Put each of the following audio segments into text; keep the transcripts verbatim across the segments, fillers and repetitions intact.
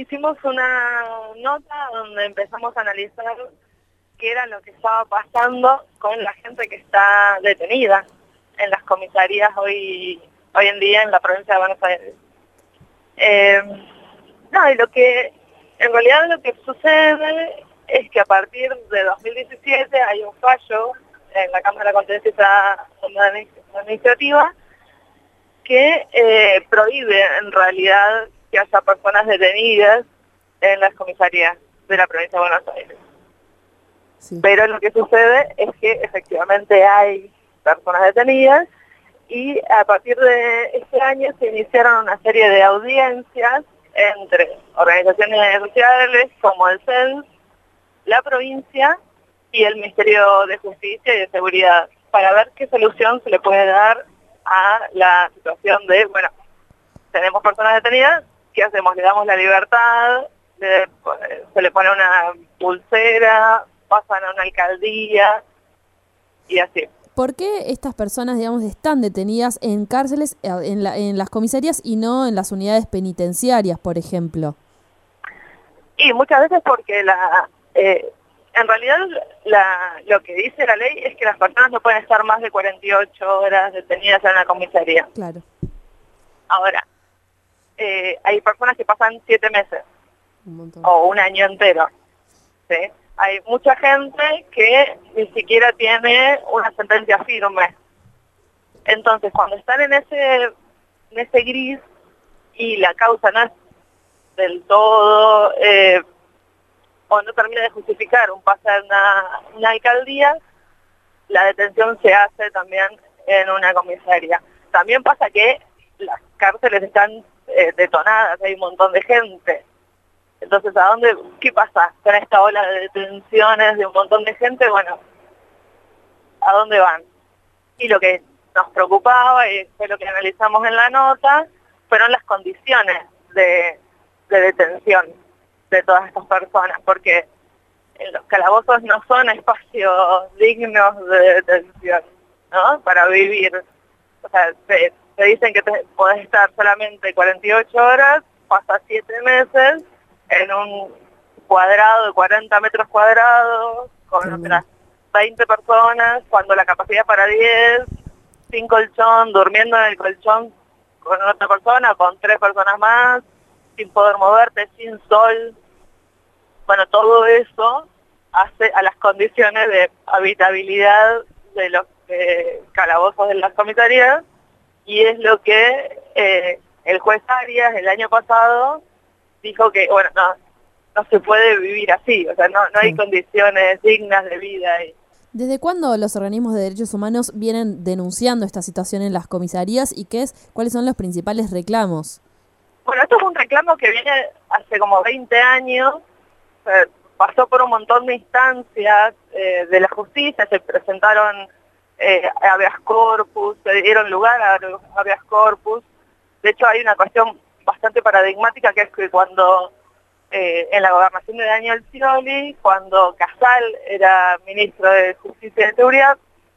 hicimos una nota donde empezamos a analizar qué era lo que estaba pasando con la gente que está detenida en las comisarías hoy, hoy en día en la provincia de Buenos Aires. Eh, no, y lo que, en realidad lo que sucede es que a partir de dos mil diecisiete hay un fallo en la Cámara de Contenciosa Administrativa que eh, prohíbe en realidad que haya personas detenidas en las comisarías de la provincia de Buenos Aires. Sí. Pero lo que sucede es que efectivamente hay personas detenidas y a partir de este año se iniciaron una serie de audiencias entre organizaciones sociales como el C E N S, la provincia y el Ministerio de Justicia y de Seguridad para ver qué solución se le puede dar a la situación de, bueno, tenemos personas detenidas, ¿qué hacemos? Le damos la libertad, le, se le pone una pulsera, pasan a una alcaldía y así. ¿Por qué estas personas, digamos, están detenidas en cárceles, en, la, en las comisarías y no en las unidades penitenciarias, por ejemplo? Y muchas veces porque la, eh, en realidad la, lo que dice la ley es que las personas no pueden estar más de cuarenta y ocho horas detenidas en una comisaría. Claro. Ahora, eh, hay personas que pasan siete meses un o un año entero, ¿sí? Hay mucha gente que ni siquiera tiene una sentencia firme. Entonces, cuando están en ese, en ese gris y la causa no es del todo, eh, o no termina de justificar un pase a una, una alcaldía, la detención se hace también en una comisaría. También pasa que las cárceles están eh, detonadas, hay un montón de gente. Entonces, ¿a dónde, qué pasa con esta ola de detenciones de un montón de gente? Bueno, ¿a dónde van? Y lo que nos preocupaba, y fue lo que analizamos en la nota, fueron las condiciones de, de detención de todas estas personas, porque los calabozos no son espacios dignos de detención, ¿no? Para vivir. O sea, te, te dicen que te, podés estar solamente cuarenta y ocho horas, pasas siete meses en un cuadrado de cuarenta metros cuadrados, con otras veinte personas, cuando la capacidad es para diez, sin colchón, durmiendo en el colchón con otra persona, con tres personas más, sin poder moverte, sin sol. Bueno, todo eso hace a las condiciones de habitabilidad de los eh, calabozos de las comisarías, y es lo que eh, el juez Arias el año pasado dijo que, bueno, no, no se puede vivir así, o sea, no, no hay sí. condiciones dignas de vida. Y... ¿Desde cuándo los organismos de derechos humanos vienen denunciando esta situación en las comisarías y qué es, cuáles son los principales reclamos? Bueno, esto es un reclamo que viene hace como veinte años, eh, pasó por un montón de instancias eh, de la justicia, se presentaron eh, habeas corpus, se dieron lugar a habeas corpus. De hecho, hay una cuestión bastante paradigmática, que es que cuando eh, en la gobernación de Daniel Scioli, cuando Casal era ministro de Justicia y de Seguridad,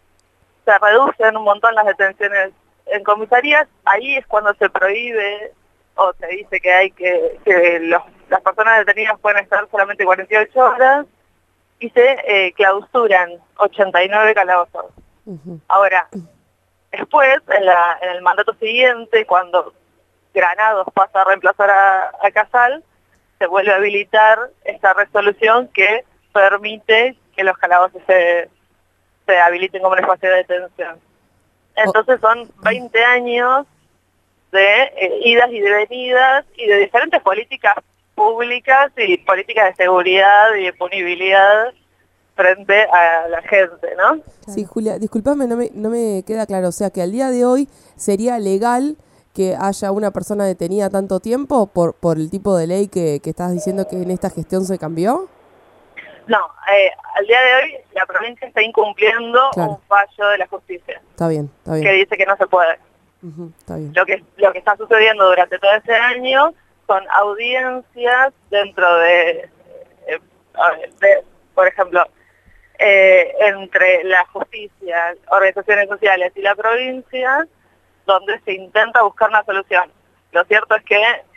se reducen un montón las detenciones en comisarías. Ahí es cuando se prohíbe o se dice que hay que, que los, las personas detenidas pueden estar solamente cuarenta y ocho horas y se eh, clausuran ochenta y nueve calabozos. Uh-huh. Ahora, después, en, la, en el mandato siguiente, cuando Granados pasa a reemplazar a, a Casal, se vuelve a habilitar esta resolución que permite que los calabozos se, se habiliten como un espacio de detención. Entonces son veinte años de eh, idas y de venidas y de diferentes políticas públicas y políticas de seguridad y de punibilidad frente a la gente, ¿no? Sí, Julia, discúlpame, no me, no me queda claro. O sea, que al día de hoy sería legal que haya una persona detenida tanto tiempo por por el tipo de ley que, que estás diciendo que en esta gestión se cambió. No, eh, al día de hoy la provincia está incumpliendo claro. un fallo de la justicia. Está bien, está bien. Que dice que no se puede. Uh-huh, está bien. Lo que, lo que está sucediendo durante todo ese año son audiencias dentro de, eh, de por ejemplo, eh, entre la justicia, organizaciones sociales y la provincia, donde se intenta buscar una solución. Lo cierto es que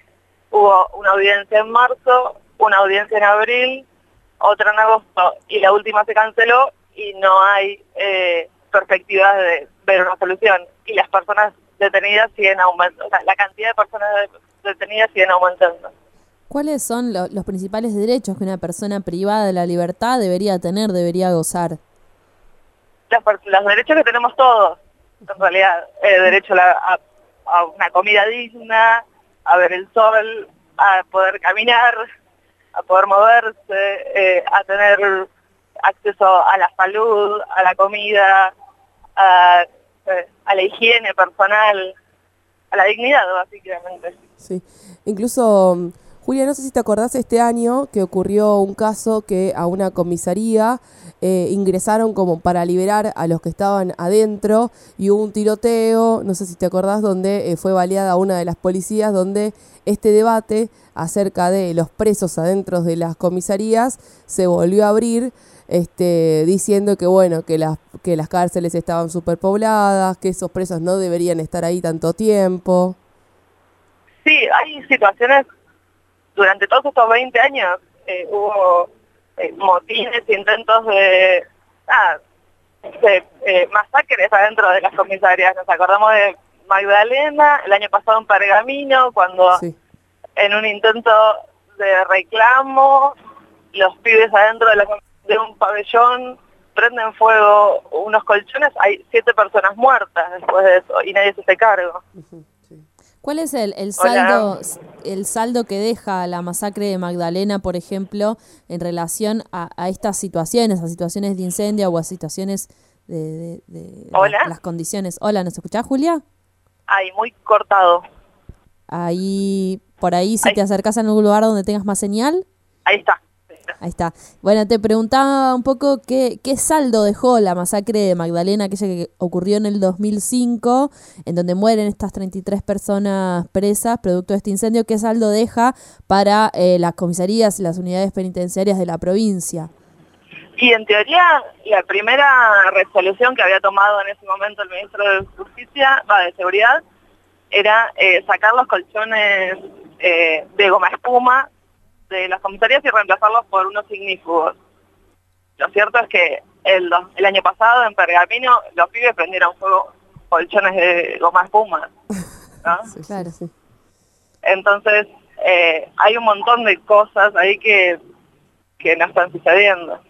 hubo una audiencia en marzo, una audiencia en abril, otra en agosto, y la última se canceló y no hay eh, perspectivas de ver una solución. Y las personas detenidas siguen aumentando, o sea, la cantidad de personas detenidas siguen aumentando. ¿Cuáles son lo, los principales derechos que una persona privada de la libertad debería tener, debería gozar? Los, los derechos que tenemos todos, en realidad, eh, derecho a, la, a, a una comida digna, a ver el sol, a poder caminar, a poder moverse, eh, a tener acceso a la salud, a la comida, a, eh, a la higiene personal, a la dignidad, básicamente. Sí, incluso, Julia, no sé si te acordás este año que ocurrió un caso que a una comisaría eh, ingresaron como para liberar a los que estaban adentro y hubo un tiroteo, no sé si te acordás, donde eh, fue baleada una de las policías, donde este debate acerca de los presos adentro de las comisarías se volvió a abrir, este, diciendo que bueno, que las, que las cárceles estaban superpobladas, que esos presos no deberían estar ahí tanto tiempo. Sí, hay situaciones, durante todos estos veinte años eh, hubo eh, motines, intentos de, ah, de eh, masacres adentro de las comisarias. Nos acordamos de Magdalena, el año pasado en Pergamino, cuando sí. en un intento de reclamo, los pibes adentro de, la, de un pabellón prenden fuego unos colchones, hay siete personas muertas después de eso y nadie se hace cargo. Uh-huh. ¿Cuál es el, el saldo el saldo que deja la masacre de Magdalena, por ejemplo, en relación a, a estas situaciones, a situaciones de incendio o a situaciones de, de, de ¿Hola? La, las condiciones? Hola, ¿nos escuchás, Julia? Ay, muy cortado. Ahí, por ahí, si ahí. te acercás a algún lugar donde tengas más señal. Ahí está. Ahí está. Bueno, te preguntaba un poco qué, qué saldo dejó la masacre de Magdalena, aquella que ocurrió en el dos mil cinco, en donde mueren estas treinta y tres personas presas producto de este incendio. ¿Qué saldo deja para eh, las comisarías y las unidades penitenciarias de la provincia? Y en teoría, la primera resolución que había tomado en ese momento el ministro de Justicia, va, de Seguridad, era eh, sacar los colchones eh, de goma espuma de las comisarías y reemplazarlos por unos ignífugos. Lo cierto es que el, el año pasado en Pergamino los pibes prendieron fuego colchones de goma espuma, ¿no? Sí, claro, sí. Entonces, eh, hay un montón de cosas ahí que, que no están sucediendo.